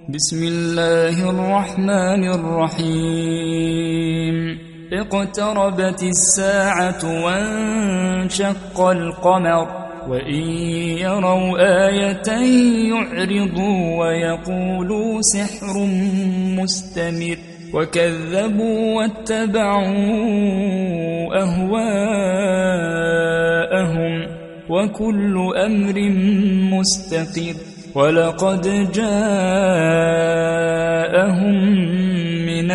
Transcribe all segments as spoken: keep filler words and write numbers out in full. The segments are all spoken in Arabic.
بسم الله الرحمن الرحيم اقتربت الساعة وانشق القمر وإن يروا آية يعرضوا ويقولوا سحر مستمر وكذبوا واتبعوا أهواءهم وكل أمر مستقر ولقد جاءهم من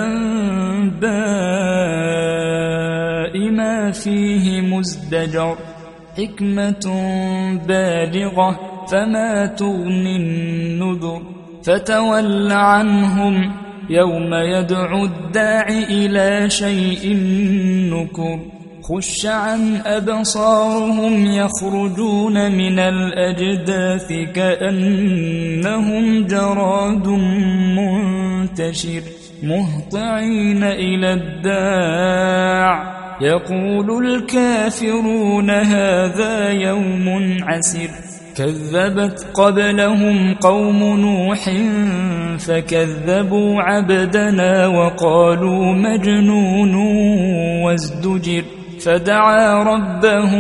الأنباء ما فيه مزدجر حكمة بالغة فما تغني النذر فتول عنهم يوم يدعو الداع إلى شيء نكر خش عن أبصارهم يخرجون من الأجداث كأنهم جراد منتشر مهطعين إلى الداع يقول الكافرون هذا يوم عسر كذبت قبلهم قوم نوح فكذبوا عبدنا وقالوا مجنون وازدجر فدعا ربه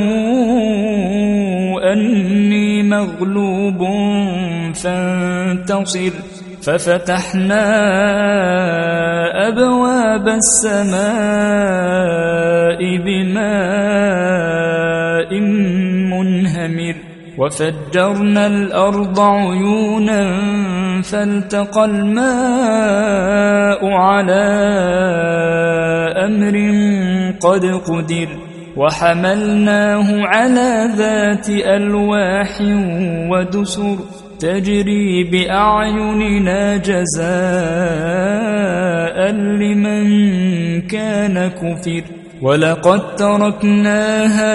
أني مغلوب فانتصر ففتحنا أبواب السماء بماء منهمر وفجرنا الأرض عيونا فالتقى الماء على أمر قد قدر وحملناه على ذات ألواح ودسر تجري بأعيننا جزاء لمن كان كفر ولقد تركناها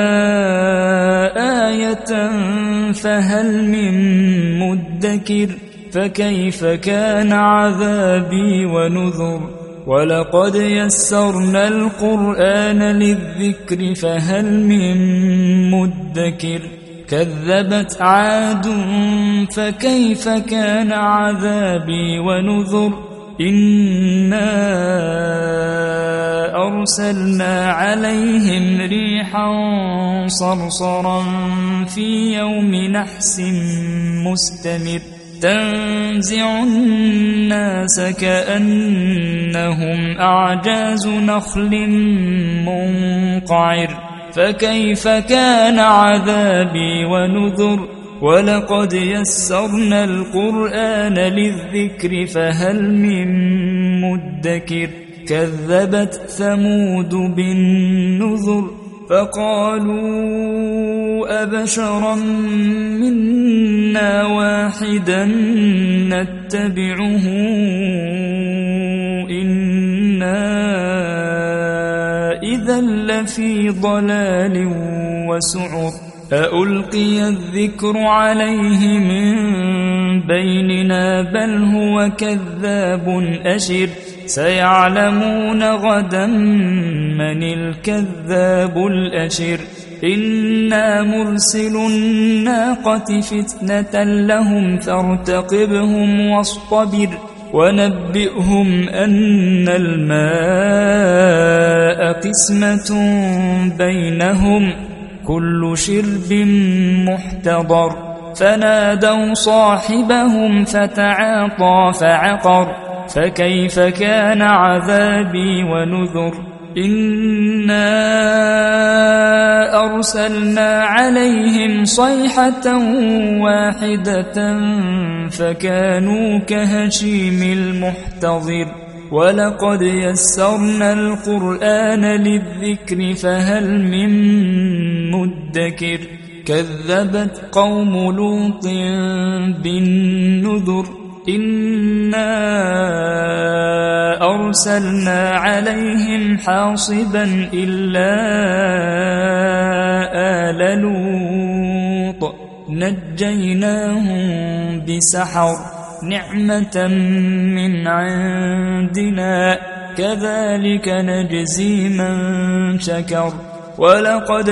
آية فهل من مدكر فكيف كان عذابي ونذر ولقد يسرنا القرآن للذكر فهل من مدكر كذبت عاد فكيف كان عذابي ونذر إنا أرسلنا عليهم ريحا صرصرا في يوم نحس مستمر تنزع الناس كأنهم أعجاز نخل منقعر فكيف كان عذابي ونذر ولقد يسرنا القرآن للذكر فهل من مدكر كذبت ثمود بالنذر فقالوا أبشرا منا واحدا نتبعه إنا إذا لفي ضلال وسعر أألقي الذكر عليه من بيننا بل هو كذاب أشر سيعلمون غدا من الكذاب الأشر إنا مرسل الناقة فتنة لهم فارتقبهم واصطبر ونبئهم أن الماء قسمة بينهم كل شرب محتضر فنادوا صاحبهم فتعاطى فعقر فكيف كان عذابي ونذر إنا أرسلنا عليهم صيحة واحدة فكانوا كهشيم المحتضر ولقد يسرنا القرآن للذكر فهل من مدكر كذبت قوم لوط بالنذر إنا أرسلنا عليهم حاصبا إلا آل لوط نجيناهم بسحر نعمة من عندنا كذلك نجزي من شكر ولقد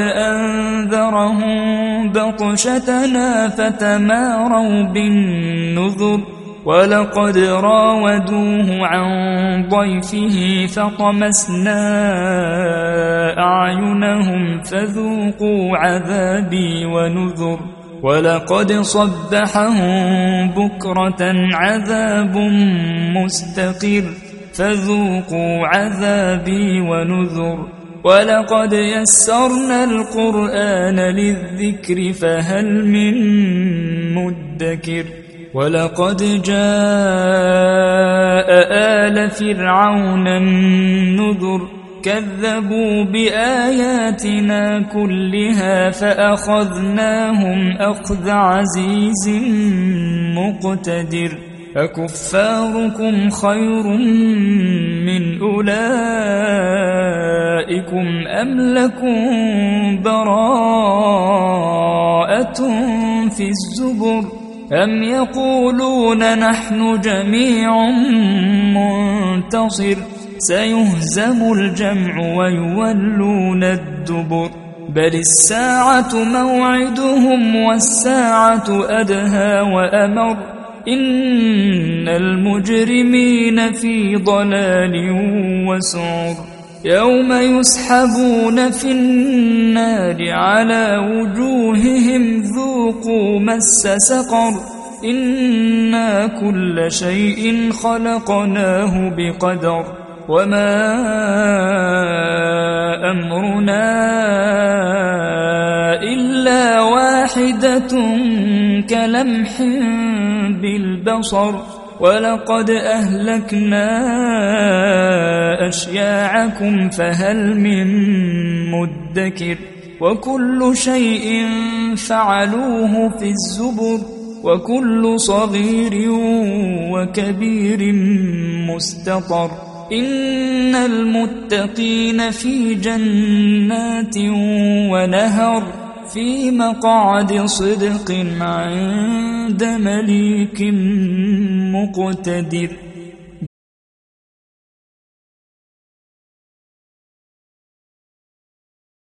أنذرهم بطشتنا فتماروا بالنذر ولقد راودوه عن ضيفه فطمسنا أعينهم فذوقوا عذابي ونذر ولقد صبحهم بكرة عذاب مستقر فذوقوا عذابي ونذر ولقد يسرنا القرآن للذكر فهل من مدكر ولقد جاء آل فرعون النذر كذبوا بآياتنا كلها فأخذناهم أخذ عزيز مقتدر أكفاركم خير من أولئكم أم لكم براءة في الزبر أم يقولون نحن جميع منتصر سيهزم الجمع ويولون الدبر بل الساعة موعدهم والساعة أدهى وأمر إن المجرمين في ضلال وسعر يوم يسحبون في النار على وجوههم ذوقوا مس سقر إنا كل شيء خلقناه بقدر وما أمرنا إلا واحدة كلمح بالبصر ولقد أهلكنا أشياعكم فهل من مدكر وكل شيء فعلوه في الزبر وكل صغير وكبير مستطر إن المتقين في جنات ونهر في مقعد صدق عند مليك مقتدر.